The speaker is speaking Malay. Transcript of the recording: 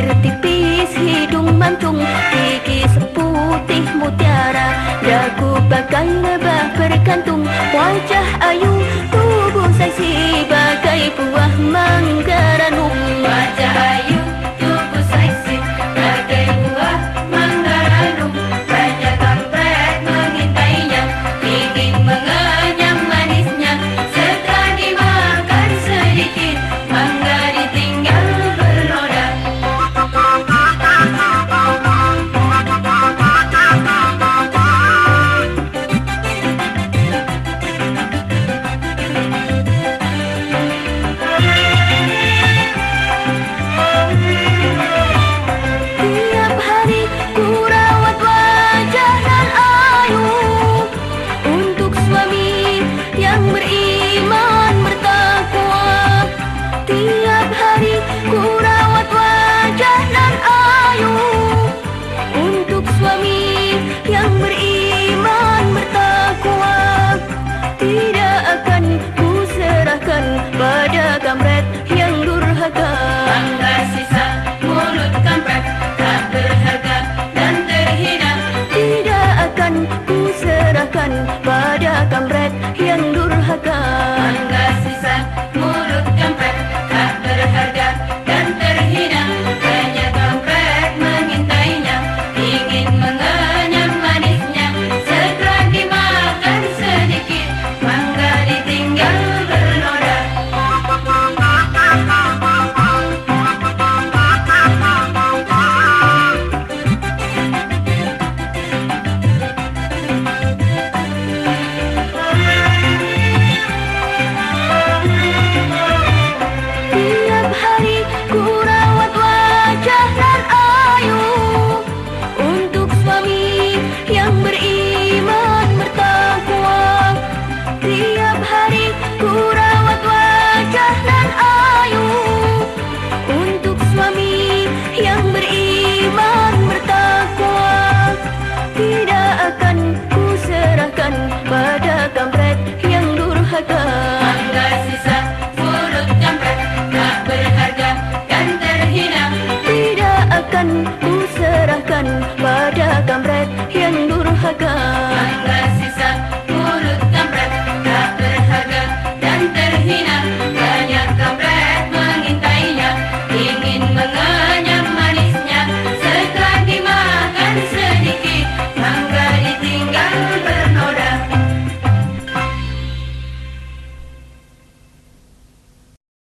bibir tipis, hidung mancung, gigi seputih mutiara, dagu bagai lebah berkantung, wajah ayu, tubuh seksi bagai buah mangga ranum. Wajah ayu, tubuh seksi bagai buah mangga ranum, banyak kampret mengintainya, ingin mengenyam manisnya. Setelah dimakan sedikit, mangga ditinggal bernoda.